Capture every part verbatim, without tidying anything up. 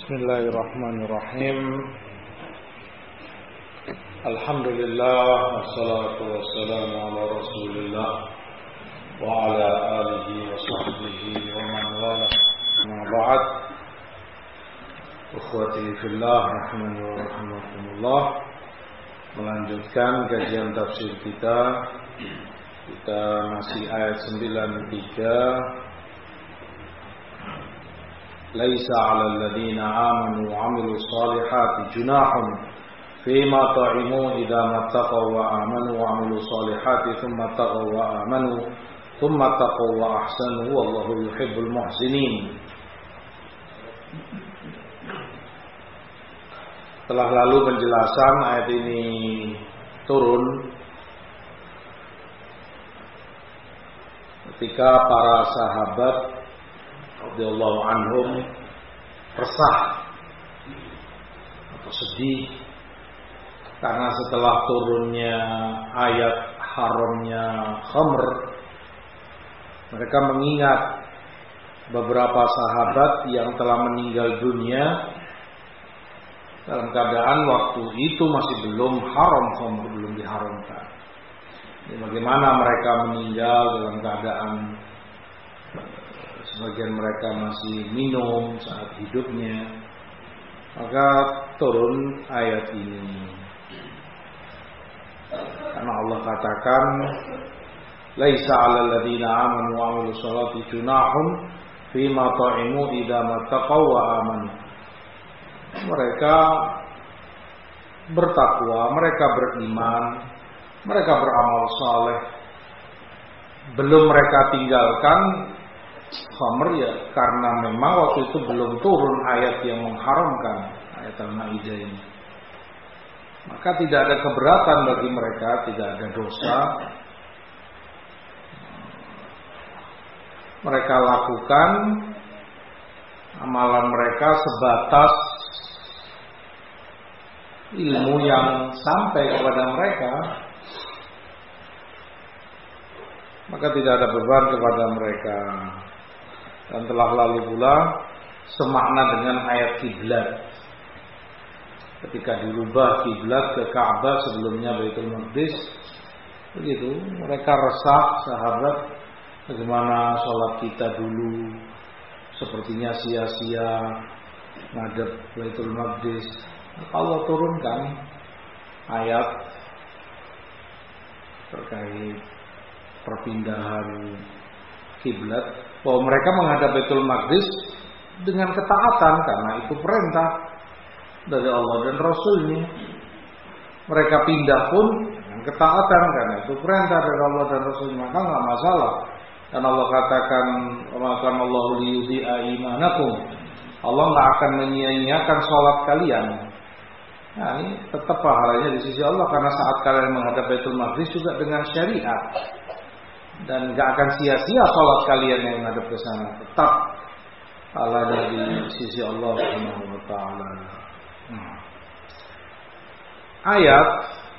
Bismillahirrahmanirrahim. Alhamdulillah wassalatu wassalamu ala Rasulillah wa ala alihi wa sahbihi wa man wala. Amma ba'd. Ikhwati fillah rahimani wa rahimakumullah. Melanjutkan kajian tafsir kita. Kita masih ayat sembilan puluh tiga. Laisa 'alal ladzina amanu wa 'amilus solihati junahun fima ta'imu idza mattaqaw wa amanu wa 'amilus solihati tsumma taqaw wa amanu tsumma taqaw wa ahsanu wallahu yuhibbul muhsinin. Telah lalu penjelasan ayat ini turun ketika para sahabat radhiyallahu anhum resah atau sedih karena setelah turunnya ayat haramnya khamr, mereka mengingat beberapa sahabat yang telah meninggal dunia dalam keadaan waktu itu masih belum haram khamr, belum diharamkan. Jadi bagaimana mereka meninggal dalam keadaan sebagian mereka masih minum saat hidupnya, maka turun ayat ini. Karena Allah katakan, "Laisa 'alal ladzina amanu wa 'amilus solihati junahun fima ta'imu idza mattaqaw wa amanu." Mereka bertakwa, mereka beriman, mereka beramal saleh, belum mereka tinggalkan khamr ya karena memang waktu itu belum turun ayat yang mengharamkan, ayat Al-Maidah ini. Maka tidak ada keberatan bagi mereka, tidak ada dosa. Mereka lakukan amalan mereka sebatas ilmu yang sampai kepada mereka. Maka tidak ada beban kepada mereka. Dan telah lalu pula semakna dengan ayat kiblat. Ketika dirubah kiblat ke Ka'bah, sebelumnya Baitul Maqdis, begitu mereka resah sahabat, bagaimana sholat kita dulu sepertinya sia-sia ngadep Baitul Maqdis. Allah turunkan ayat terkait perpindahan kiblat, bahwa mereka menghadap Baitul Maqdis dengan ketaatan karena itu perintah dari Allah dan Rasulnya. Mereka pindah pun dengan ketaatan karena itu perintah dari Allah dan Rasulnya. Maka nggak masalah. Dan Allah katakan, "Maka Allah liyudhi'a imanakum." Allah nggak akan menyia-nyiakan sholat kalian. Nah, ini tetap pahalanya di sisi Allah karena saat kalian menghadap Baitul Maqdis juga dengan syariat. Dan gak akan sia-sia sholat kalian yang menghadap ke sana, tetap pahalanya di sisi Allah Subhanahu wa taala. Hmm. Ayat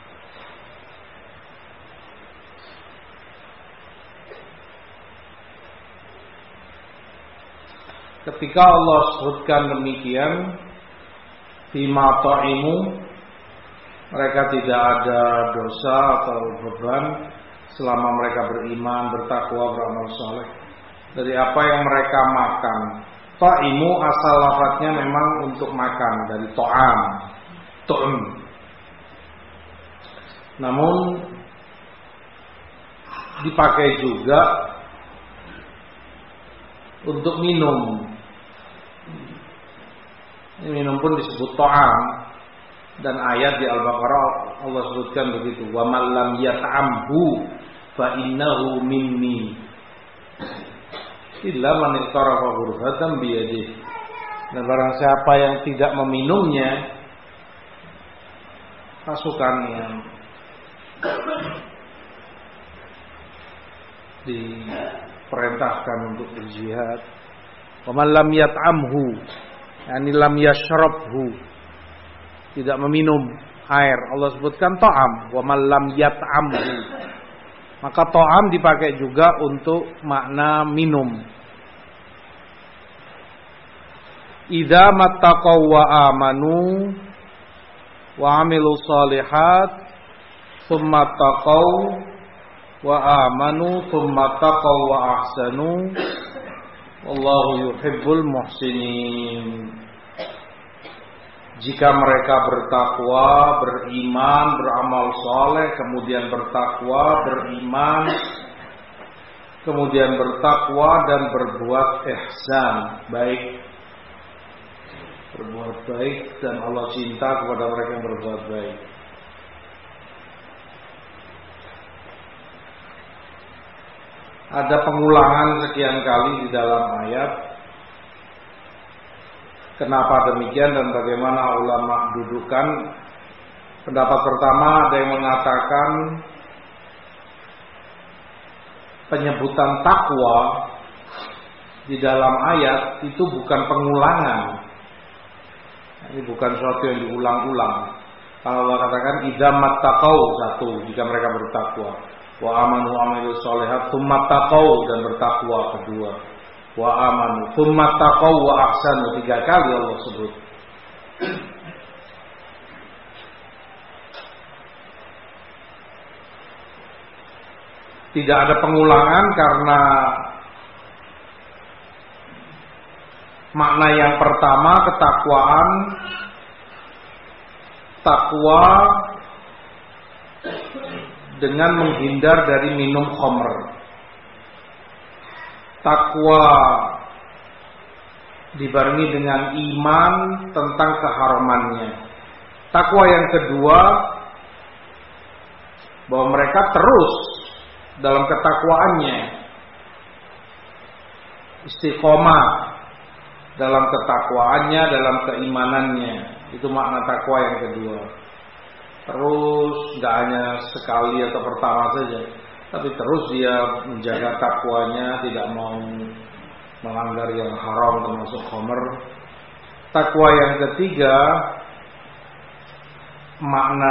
ketika Allah sebutkan demikian, fima ta'imu, mereka tidak ada dosa atau beban selama mereka beriman, bertakwa, beramal saleh dari apa yang mereka makan. Ta'imu asal lafadznya memang untuk makan, dari to'am, to'am. Namun dipakai juga untuk minum. Ini minum pun disebut to'am. Dan ayat di Al-Baqarah Allah sebutkan begitu, wa man lam yat'amhu fa innahu minni illa man iqtarafa ghurfatan bi yadihi. Dan barang siapa yang tidak meminumnya, pasukannya diperintahkan untuk berjihad. Wa man lam yat'amhu, yani lam yashrabhu, tidak meminum air. Allah sebutkan ta'am, wa man lam yat'amhu. Maka ta'am dipakai juga untuk makna minum. idza mattaqaw wa amanu wa amilu shalihat tsumma taqaw wa amanu tsumma taqaw wa ahsanu wallahu yuhibbul muhsinin. Jika mereka bertakwa, beriman, beramal soleh, kemudian bertakwa, beriman, kemudian bertakwa dan berbuat ihsan, baik, berbuat baik, dan Allah cinta kepada mereka yang berbuat baik. Ada pengulangan sekian kali di dalam ayat. Kenapa demikian dan bagaimana ulama dudukan? Pendapat pertama, ada yang mengatakan penyebutan takwa di dalam ayat itu bukan pengulangan. Ini bukan sesuatu yang diulang-ulang. Kalau Allah katakan idza mattaqau, satu, jika mereka bertakwa, wa amanu wa amilus sholihat tsumma taqau, dan bertakwa, kedua, wa amanu tsumma taqaw wa ahsanu, tiga kali Allah sebut. Tidak ada pengulangan karena makna yang pertama, ketakwaan, takwa dengan menghindar dari minum khamr. Takwa dibarengi dengan iman tentang keharamannya. Takwa yang kedua, bahwa mereka terus dalam ketakwaannya, istiqomah dalam ketakwaannya, dalam keimanannya. Itu makna takwa yang kedua. Terus, gak hanya sekali atau pertama saja, tapi terus dia menjaga takwanya, tidak mau melanggar yang haram termasuk khamr. Takwa yang ketiga, makna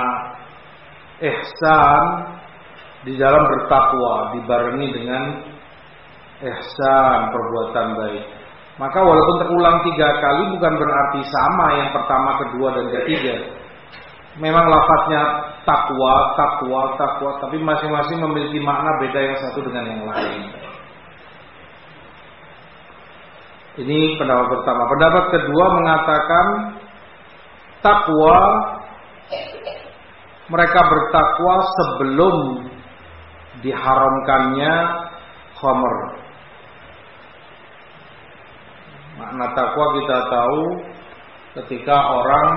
ihsan di dalam bertakwa dibarengi dengan ihsan, perbuatan baik. Maka walaupun terulang tiga kali bukan berarti sama yang pertama, kedua, dan ketiga. Memang lafadznya takwa, takwa, takwa, tapi masing-masing memiliki makna beda yang satu dengan yang lain. Ini pendapat pertama. Pendapat kedua mengatakan takwa, mereka bertakwa sebelum diharamkannya khamr. Makna takwa kita tahu ketika orang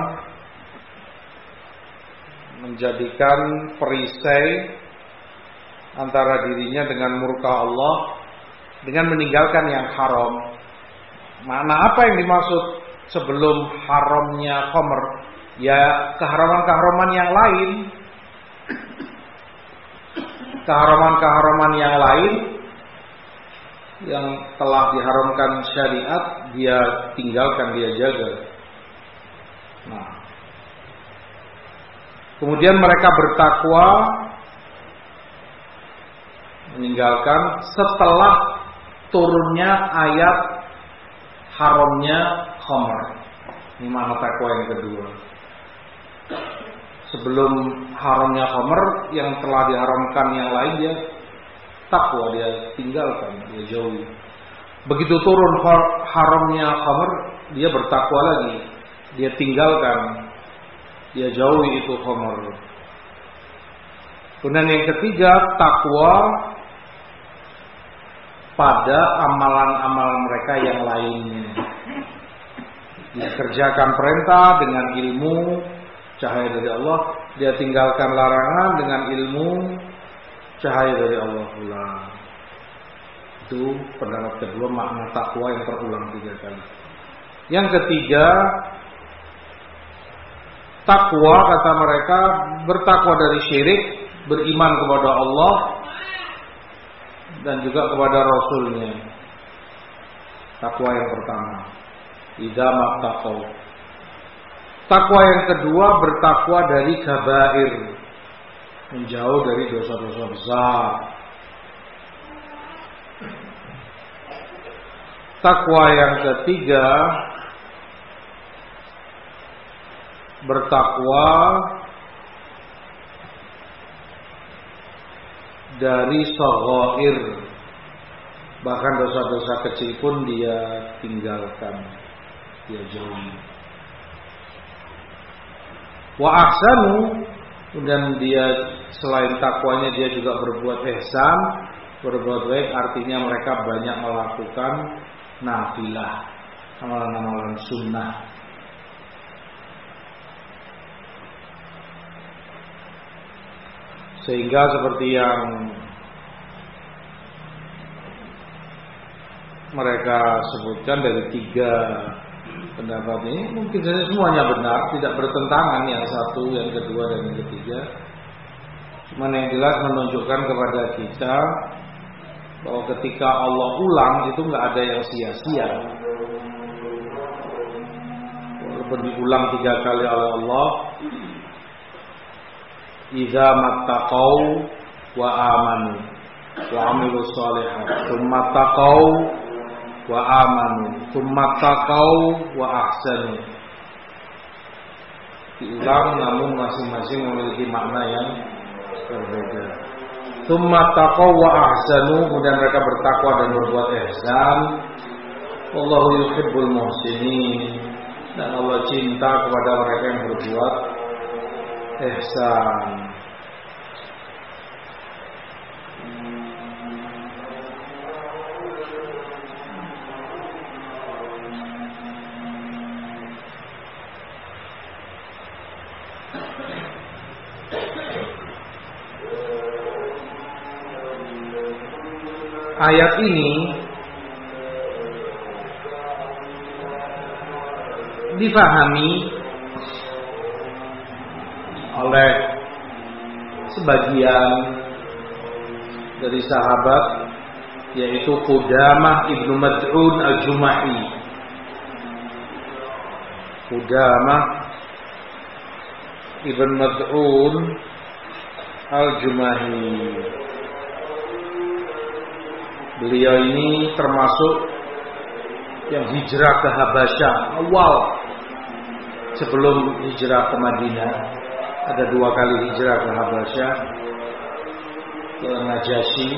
menjadikan perisai antara dirinya dengan murka Allah dengan meninggalkan yang haram. Makna apa yang dimaksud sebelum haramnya khamr? Ya keharaman-keharaman yang lain. Keharaman-keharaman yang lain yang telah diharamkan syariat, dia tinggalkan, dia jaga. Nah, kemudian mereka bertakwa meninggalkan setelah turunnya ayat haramnya khamr. Ini makna takwa yang kedua. Sebelum haramnya khamr, yang telah diharamkan yang lain dia takwa, dia tinggalkan, dia jauhi. Begitu turun haramnya khamr, dia bertakwa lagi, dia tinggalkan, dia jauhi itu khamr. Kemudian yang ketiga, takwa pada amalan-amalan mereka yang lainnya. Dia kerjakan perintah dengan ilmu, cahaya dari Allah. Dia tinggalkan larangan dengan ilmu, cahaya dari Allah pula. Itu pendapat kedua, makna takwa yang terulang tiga kali. Yang ketiga, takwa kata mereka bertakwa dari syirik, beriman kepada Allah dan juga kepada Rasulnya. Takwa yang pertama, idza mattaqau. Takwa yang kedua, bertakwa dari kabair, menjauh dari dosa-dosa besar. Takwa yang ketiga, bertakwa dari shaghair, bahkan dosa-dosa kecil pun dia tinggalkan, dia jauhi. Wa ahsanu, dan dia selain takwanya dia juga berbuat ihsan, berbuat baik, artinya mereka banyak melakukan nafilah, amalan-amalan sunnah. Sehingga seperti yang mereka sebutkan dari tiga pendapat ini, mungkin saja semuanya benar, tidak bertentangan yang satu, yang kedua, dan yang ketiga. Cuman yang jelas menunjukkan kepada kita bahwa ketika Allah ulang itu nggak ada yang sia-sia. Walaupun diulang tiga kali oleh Allah, idza mattaqau wa amanu wa amilus shalihat, tsumma taqau wa amanu, tsumma taqau wa ahsanu. Diulang namun masing-masing memiliki makna yang berbeda. Tsumma taqau wa ahsanu, kemudian mereka bertakwa dan berbuat ihsan. Wallahu yuhibbul muhsinin, dan Allah cinta kepada mereka yang berbuat ihsan. Ayat ini difahami oleh sebagian dari sahabat, yaitu Qudamah ibnu Mad'un al-Jumahi. Qudamah ibnu Mad'un al-Jumahi. Beliau ini termasuk yang hijrah ke Habasyah awal sebelum hijrah ke Madinah. Ada dua kali hijrah ke Habasyah, ke Najasyi.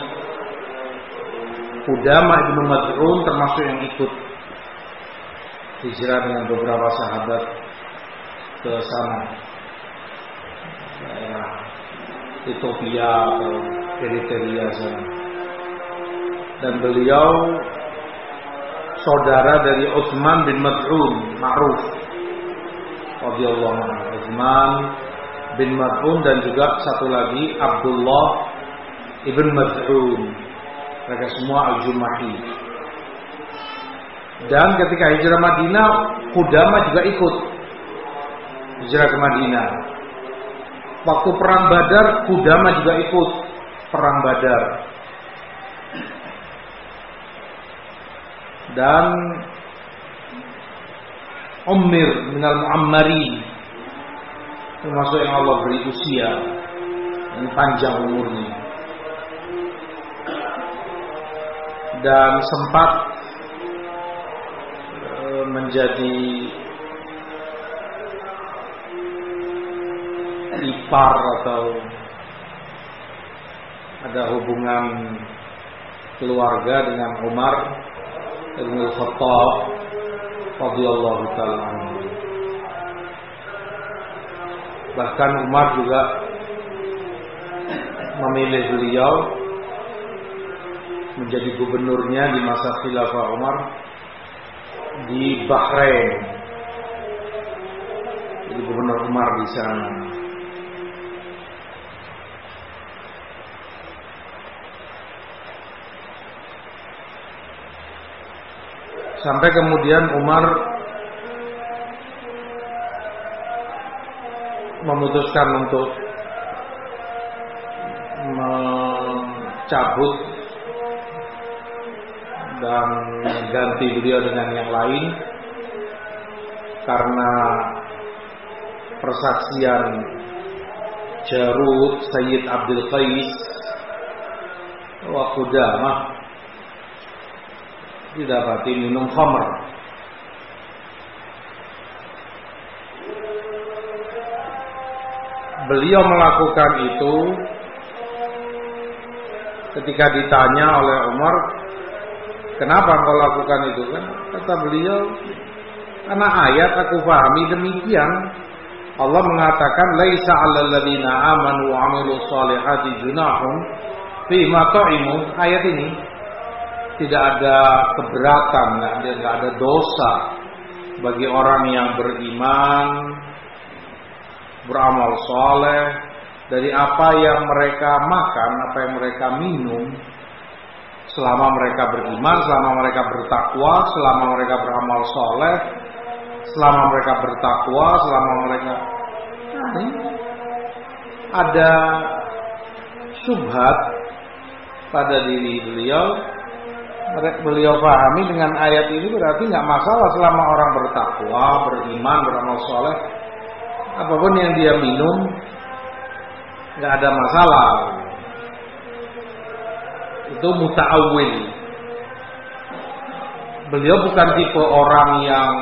Qudamah ibnu Mad'un termasuk yang ikut hijrah dengan beberapa sahabat ke sana, daerah Ethiopia atau Eritrea sana. Dan beliau saudara dari Utsman bin Mad'un, ma'ruf radhiyallahu anhu. Utsman bin Mad'un dan juga satu lagi Abdullah ibn Mad'un. Mereka semua al-Jumahi. Dan ketika hijrah Madinah, Qudamah juga ikut hijrah ke Madinah. Waktu perang Badar, Qudamah juga ikut perang Badar. Dan Ummir minal Mu'ammarin, termasuk yang Allah beri usia yang panjang umurnya, dan sempat e, menjadi ipar atau ada hubungan keluarga dengan Umar Ibn Khattab radhiyallahu ta'ala anhu. Bahkan Umar juga memilih beliau menjadi gubernurnya di masa khilafah Umar di Bahrain. Jadi gubernur Umar di sana. Sampai kemudian Umar memutuskan untuk mencabut dan mengganti beliau dengan yang lain karena persaksian Jarud Sayyid Abdul Qais wa Qudamah didapati minum khamr. beliau melakukan itu ketika ditanya oleh Umar, kenapa kau lakukan itu? Kan kata beliau, karena ayat aku pahami demikian. Allah mengatakan laisa 'alal ladzina amanu wa 'amilus shalihati junahun fi ma ta'imu. Ayat ini tidak ada keberatan, tidak ada dosa bagi orang yang beriman, beramal saleh dari apa yang mereka makan, apa yang mereka minum, selama mereka beriman, selama mereka bertakwa, selama mereka beramal saleh, selama mereka bertakwa, selama mereka nah, ini ada syubhat pada diri beliau. Beliau pahami dengan ayat ini berarti nggak masalah selama orang bertakwa, beriman, beramal saleh, apapun yang dia minum nggak ada masalah. Itu muta'awwil. Beliau bukan tipe orang yang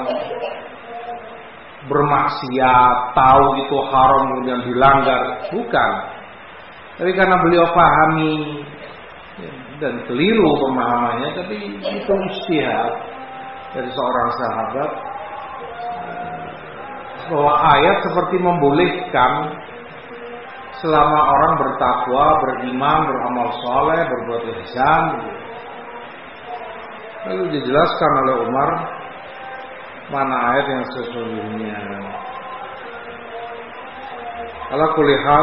bermaksiat, tahu itu haram kemudian dilanggar, bukan. Tapi karena beliau pahami dan keliru pemahamannya, tapi itu ijtihad dari seorang sahabat bahwa ayat seperti membolehkan selama orang bertakwa, beriman, beramal saleh, berbuat ihsan. Lalu dijelaskan oleh Umar mana ayat yang sesungguhnya. Ala kulli hal,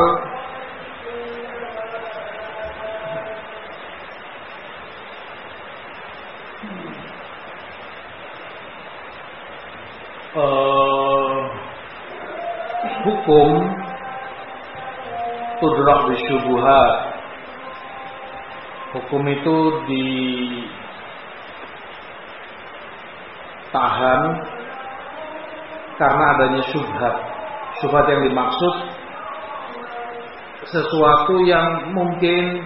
uh, hukum tudrak bisyubuhat. Hukum itu ditahan karena adanya syubhat. Syubhat yang dimaksud sesuatu yang mungkin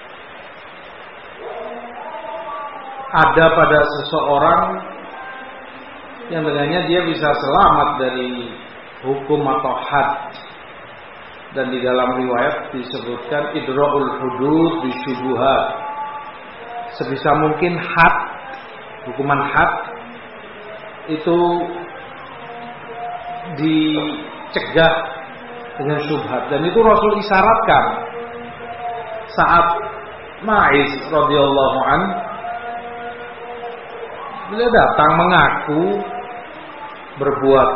ada pada seseorang yang dengannya dia bisa selamat dari hukum atau had. Dan di dalam riwayat disebutkan idra'ul hudud bisyubuhat. Sebisa mungkin had, hukuman had itu dicegah dengan syubhat. Dan itu Rasul isyaratkan saat Ma'iz radhiyallahu an, beliau datang mengaku berbuat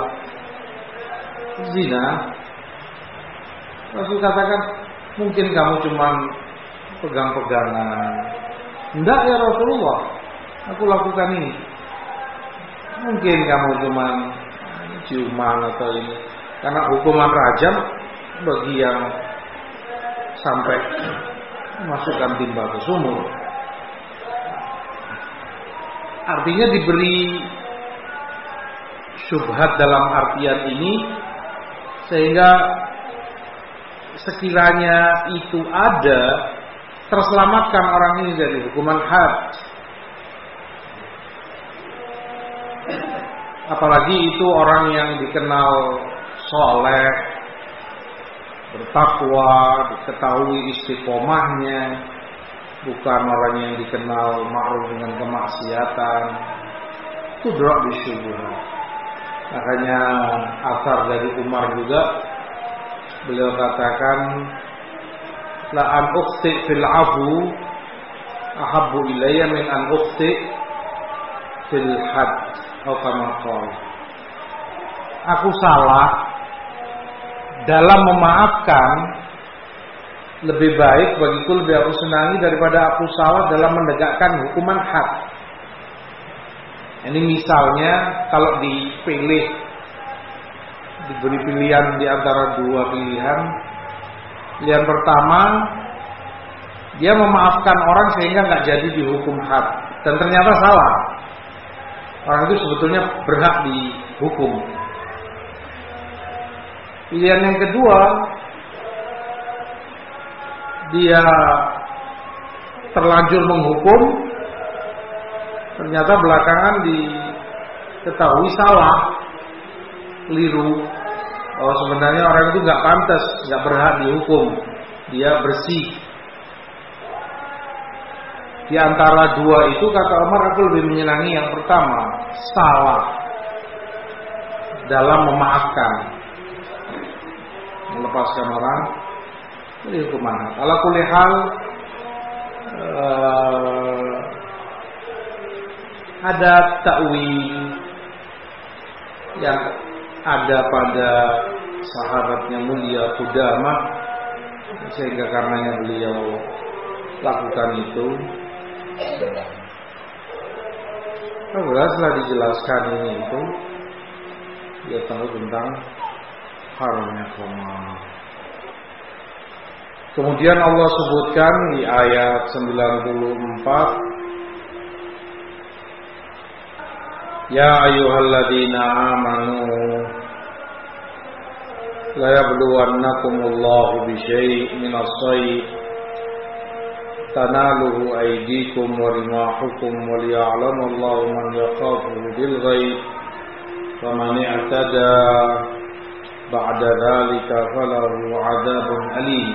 zina. Rasul katakan, mungkin kamu cuma pegang-pegangan. Enggak ya Rasulullah, aku lakukan ini. Mungkin kamu cuma ciuman atau ini. Karena hukuman rajam bagi yang sampai masukkan timba ke sumur. Artinya diberi syubhat dalam artian ini, sehingga sekiranya itu ada, terselamatkan orang ini dari hukuman had. Apalagi itu orang yang dikenal soleh, bertakwa, diketahui istiqomahnya, bukan orang yang dikenal ma'ruf dengan kemaksiatan. Itu drop di syubhat. Makanya asar dari Umar juga, beliau katakan, la an ukhti fil afu ahabbu ilayya min an ukhti fil had atau kama qala. Aku salah dalam memaafkan lebih baik bagiku, lebih aku senangi daripada aku salah dalam menegakkan hukuman had. Ini misalnya kalau dipilih, diberi pilihan di antara dua pilihan. Pilihan pertama, dia memaafkan orang sehingga nggak jadi dihukum had, dan ternyata salah. Orang itu sebetulnya berhak dihukum. Pilihan yang kedua, dia terlanjur menghukum, ternyata belakangan diketahui salah, keliru, Oh sebenarnya orang itu nggak pantas, nggak berhak dihukum, dia bersih. Di antara dua itu kata Umar, aku lebih menyenangi yang pertama, salah dalam memaafkan, melepaskan orang dari hukuman. Ala kulli hal, uh, ada takwil yang ada pada sahabatnya mulia Qudamah, sehingga karenanya beliau lakukan itu. Nah, setelah dijelaskan ini itu, dia tahu tentang haramnya khamar. Kemudian Allah sebutkan di ayat sembilan puluh empat, ya ayyuhalladzina amanu la yabluwannakumullahu bisyai'in minas shayd tanaluhu aydikum wa rimahukum wa liya'lamallahu man yakhafuhu bil ghaib faman i'tada ba'da dzalika falahu 'adzabun alim.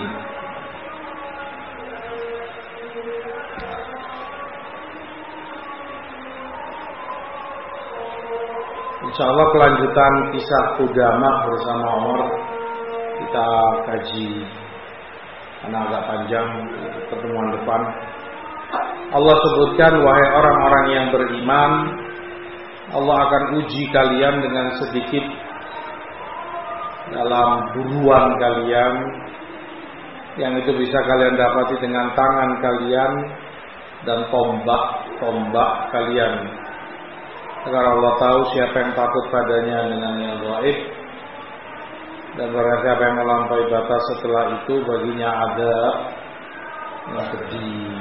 Insyaallah kelanjutan kisah Qudamah bersama Umar kita kaji karena agak panjang pertemuan depan. Allah sebutkan, wahai orang-orang yang beriman, Allah akan uji kalian dengan sedikit dalam buruan kalian, yang itu bisa kalian dapati dengan tangan kalian dan tombak-tombak kalian. Agar Allah tahu siapa yang takut padanya dengan yang gaib, dan barang siapa yang melampaui batas setelah itu baginya azab yang pedih.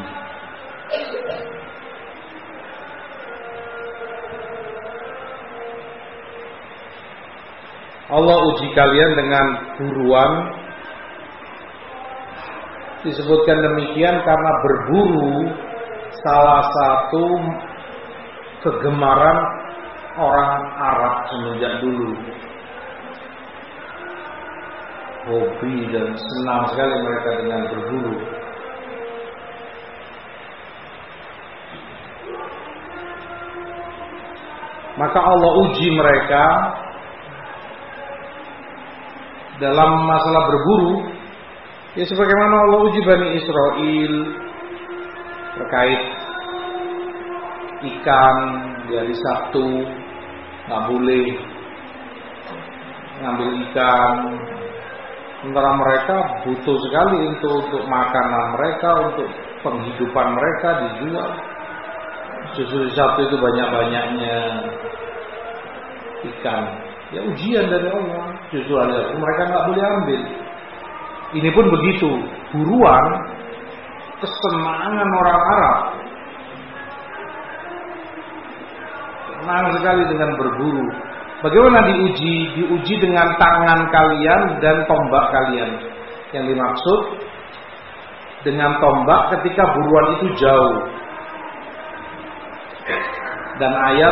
Allah uji kalian dengan buruan. Disebutkan demikian karena berburu salah satu kegemaran orang Arab semenjak dulu. Hobi dan senang sekali mereka dengan berburu. Maka Allah uji mereka dalam masalah berburu, ya sebagaimana Allah uji Bani Israel terkait ikan di hari Sabtu, nggak boleh ngambil ikan. Sementara mereka butuh sekali untuk untuk makanan mereka, untuk penghidupan mereka dijual. Justru di Sabtu itu banyak-banyaknya ikan. Ya ujian dari Allah. Justru ada mereka nggak boleh ambil. Ini pun begitu. Buruan, kesenangan orang Arab. Senang sekali dengan berburu. Bagaimana diuji? Diuji dengan tangan kalian dan tombak kalian. Yang dimaksud dengan tombak ketika buruan itu jauh. Dan ayat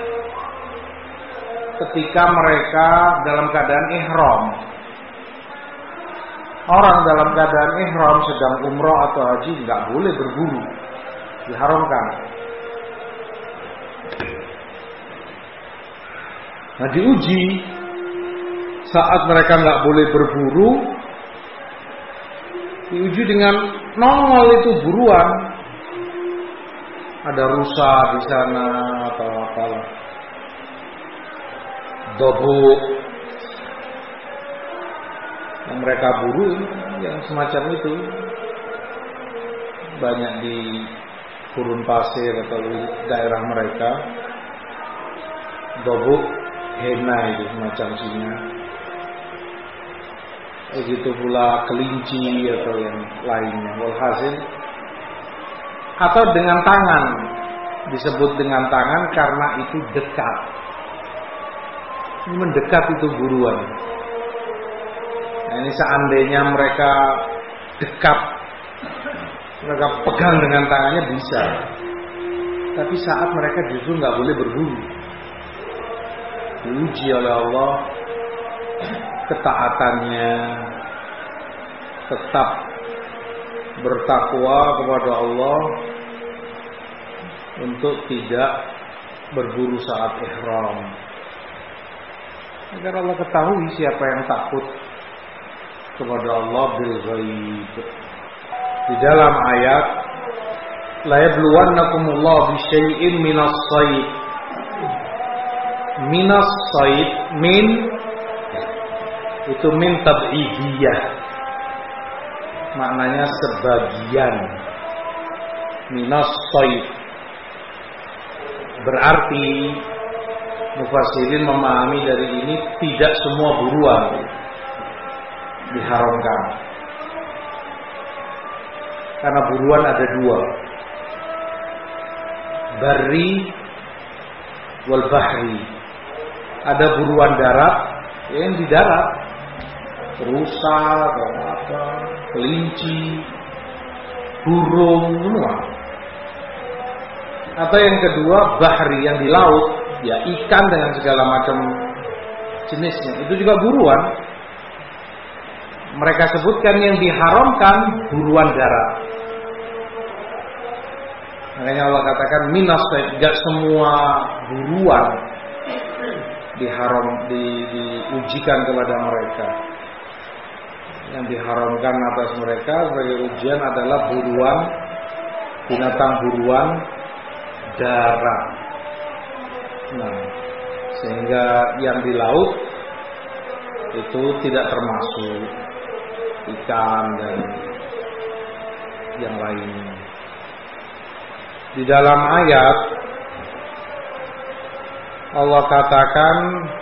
ketika mereka dalam keadaan ihram. Orang dalam keadaan ihram sedang umrah atau haji nggak boleh berburu, diharamkan. Nah diuji saat mereka nggak boleh berburu, diuji dengan nongol itu buruan, ada rusa di sana atau apalah, dobok yang mereka buru, yang semacam itu banyak di gurun pasir atau di daerah mereka. Dobok, hena itu semacam singa. Begitu pula kelinci atau yang lainnya. Walhasil, atau dengan tangan, disebut dengan tangan karena itu dekat. Mendekat itu buruan. Nah, ini seandainya mereka dekat, mereka pegang dengan tangannya bisa. Tapi saat mereka justru nggak boleh berburu, diuji oleh Allah ketaatannya, tetap bertakwa kepada Allah untuk tidak berburu saat ihram. Agar Allah ketahui siapa yang takut kepada Allah bil ghaib. Di dalam ayat la yabluwannakumullahu bisyai'in minas shayd. Minas shayd, min itu min tab'idiyah. Maknanya sebagian. Minas shayd berarti mufassirin memahami dari ini tidak semua buruan diharamkan. Karena buruan ada dua, barri wal bahri. Ada buruan darat, yang di darat, rusa atau apa, kelinci, burung semua. Atau yang kedua bahri, yang di laut, ya ikan dengan segala macam jenisnya. Itu juga buruan. Mereka sebutkan yang diharamkan buruan darat. Makanya Allah katakan minas, tidak semua buruan diharam di, diujikan kepada mereka. Yang diharamkan atas mereka sebagai ujian adalah buruan, binatang buruan darat. Nah, sehingga yang di laut itu tidak termasuk ikan dan yang lainnya. Di dalam ayat Allah katakan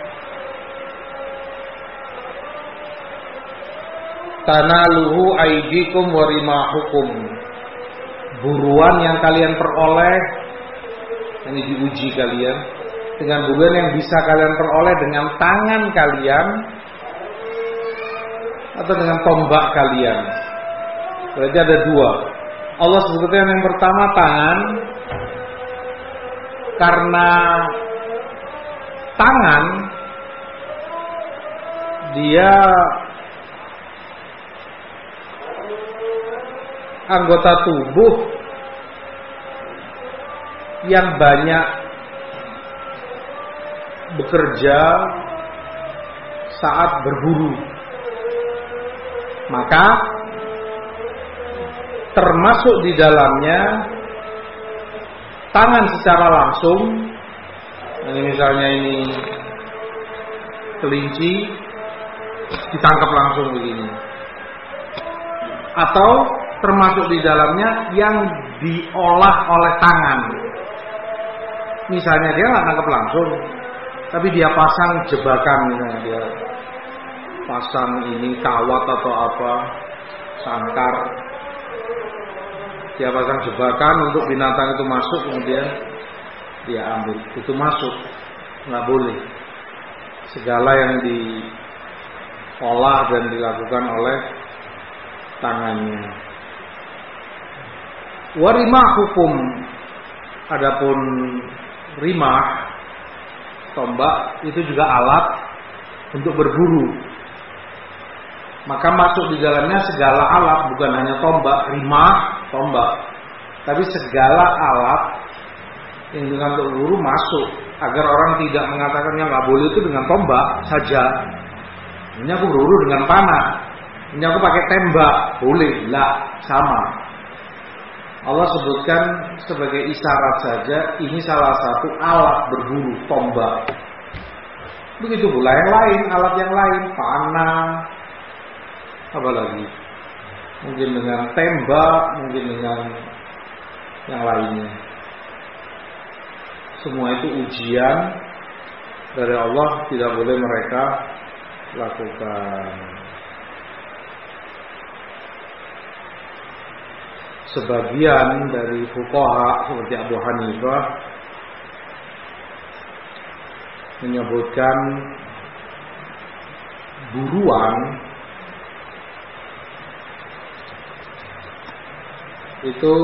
tanaluhu aidikum wa rimahukum. Buruan yang kalian peroleh, ini diuji kalian dengan buruan yang bisa kalian peroleh dengan tangan kalian atau dengan tombak kalian. Berarti ada dua. Allah sebutkan yang pertama tangan, karena tangan dia anggota tubuh yang banyak bekerja saat berburu. Maka termasuk di dalamnya tangan secara langsung. Ini misalnya ini kelinci ditangkap langsung begini. Atau termasuk di dalamnya yang diolah oleh tangan. Misalnya dia nggak tangkap langsung, tapi dia pasang jebakan, misalnya dia pasang ini kawat atau apa, sangkar. Dia pasang jebakan untuk binatang itu masuk, kemudian dia ambil. Itu masuk, nggak boleh. Segala yang diolah dan dilakukan oleh tangannya. Warimah hukum, adapun rimah, tombak, itu juga alat untuk berburu. Maka masuk di dalamnya segala alat, bukan hanya tombak, rimah, tombak, tapi segala alat yang dengan untuk berburu masuk, agar orang tidak mengatakan yang nggak boleh itu dengan tombak saja. Ini aku berburu dengan panah, ini aku pakai tembak, boleh, lah, sama. Allah sebutkan sebagai isyarat saja, ini salah satu alat berburu, tombak. Begitu pula yang lain, alat yang lain, panah, apa lagi? Mungkin dengan tembak, mungkin dengan yang lainnya. Semua itu ujian dari Allah, tidak boleh mereka lakukan. Sebagian dari fuqaha seperti Abu Hanifah menyebutkan buruan itu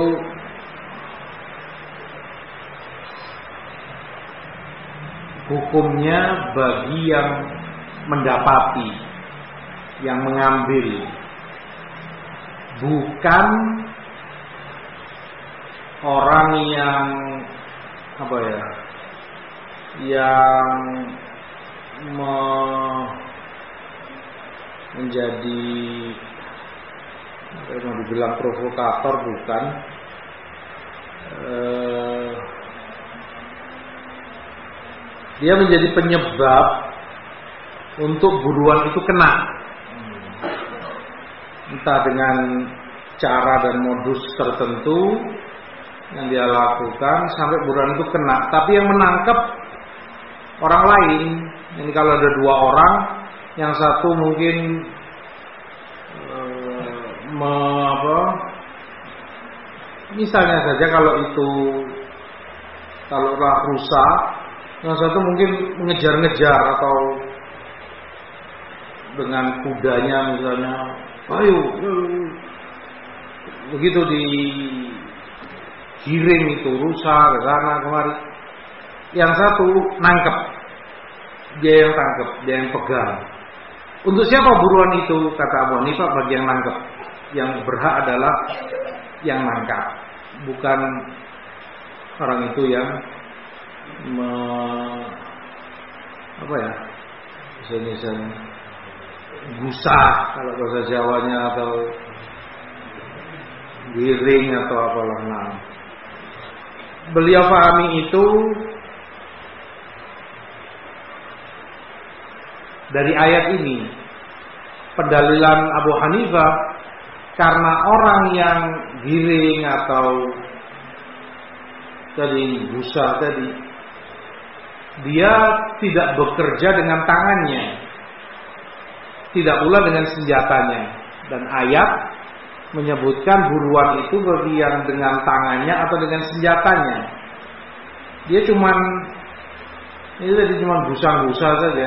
hukumnya bagi yang mendapati, yang mengambil, bukan orang yang apa ya, yang me, menjadi mau dibilang provokator, bukan. Uh, dia menjadi penyebab untuk buruan itu kena, entah dengan cara dan modus tertentu yang dia lakukan sampai buruan itu kena. Tapi yang menangkap orang lain. Ini kalau ada dua orang, yang satu mungkin uh, me, apa, misalnya saja kalau itu kalau rusak, yang satu mungkin mengejar-ngejar atau dengan kudanya misalnya, ayo, begitu digiring itu rusak ke sana kemari. Yang satu nangkep, dia yang tangkep, dia yang pegang. Untuk siapa buruan itu? Kata Abu Hanifah, bagi yang nangkep. Yang berhak adalah yang nangkap, bukan orang itu yang me, apa ya, misalnya gusah kalau bahasa Jawanya, atau giring atau apalah. Nah, beliau pahami itu dari ayat ini. Pendalilan Abu Hanifah, karena orang yang giring atau tadi gusah tadi, dia tidak bekerja dengan tangannya, tidak pula dengan senjatanya. Dan ayat menyebutkan buruan itu bagi yang dengan tangannya atau dengan senjatanya. Dia cuman ini tadi cuman gusah-gusah saja,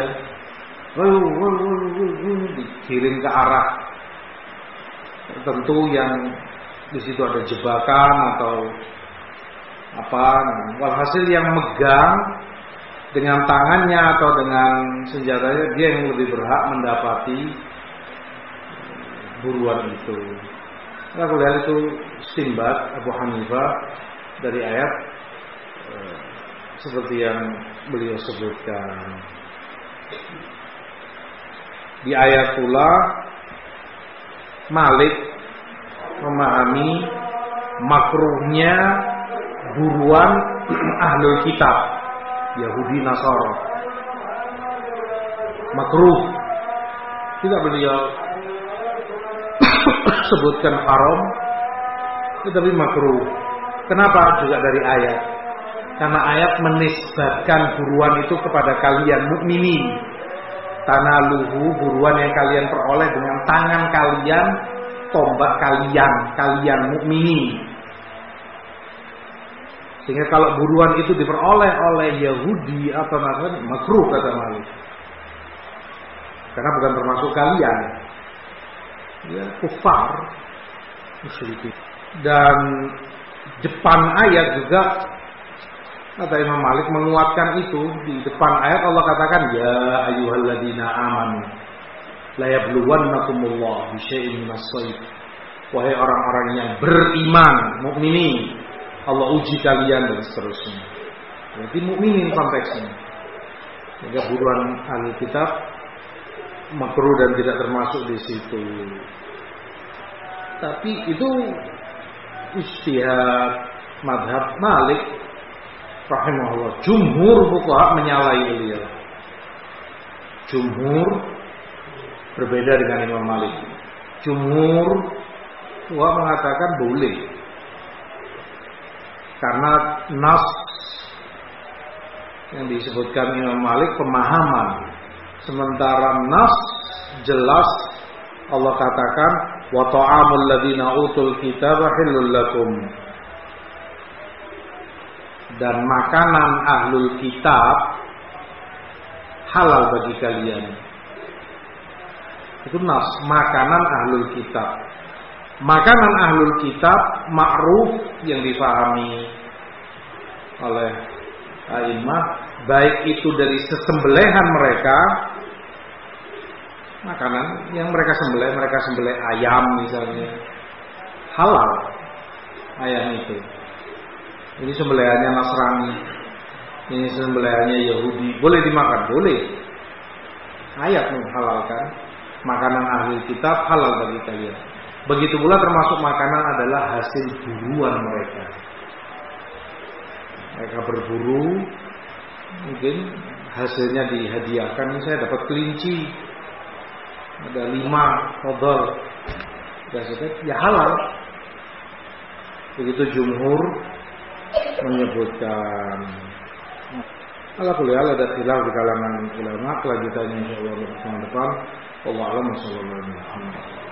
dikirim ke arah tertentu yang di situ ada jebakan atau apa. Walhasil yang megang dengan tangannya atau dengan senjatanya, dia yang lebih berhak mendapati buruan itu. Nah, aku lihat itu istinbat Abu Hanifah dari ayat eh, seperti yang beliau sebutkan. Di ayat pula Malik memahami makruhnya buruan ahlul kitab, Yahudi Nasara. Makruh. Tidak beliau sebutkan haram, tetapi makruh. Kenapa? Juga dari ayat. Karena ayat menisbatkan buruan itu kepada kalian mukminin. Tanaluhu, buruan yang kalian peroleh dengan tangan kalian, tombak kalian, kalian mukminin. Sehingga kalau buruan itu diperoleh oleh Yahudi atau Nasrani, makruh kata Malik. Karena bukan termasuk kalian. Ya, kufar, musyrikin. Dan depan ayat juga kata Imam Malik menguatkan itu. Di depan ayat Allah katakan, ya ayyuhalladzina amanu la yabluwannakumullahu bisyai'in minas shayd. Wahai orang-orang yang beriman, mukminin, Allah uji kalian dan seterusnya. Jadi mukminin konteksnya. Sehingga buruan ahli kitab makruh dan tidak termasuk di situ. Tapi itu ijtihad madhab Malik rahimahullah. Jumhur fuqaha menyalahi beliau. Jumhur berbeda dengan Imam Malik. Jumhur fuqaha mengatakan boleh, karena nas yang disebutkan Imam Malik pemahaman, sementara nas jelas Allah katakan wa ta'amul ladzina utul kitaba halal lakum, dan makanan ahlul kitab halal bagi kalian. Itu nas, makanan ahlul kitab. Makanan ahlul kitab ma'ruf yang difahami oleh a'immah, baik itu dari sesembelihan mereka makanan yang mereka sembelih, mereka sembelih ayam misalnya, halal ayam itu. Ini sembelihannya Nasrani, ini sembelihannya Yahudi, boleh dimakan, boleh. Ayat menghalalkan makanan ahli kitab halal bagi kalian. Begitu pula termasuk makanan adalah hasil buruan mereka. Mereka berburu, mungkin hasilnya dihadiahkan. Ini saya dapat kelinci, ada lima kodol, ya halal. Begitu jumhur menyebutkan. Ala kulli hal ada khilaf di kalangan ulama, kelanjutannya insyaallah di depan. Wallahu a'lam.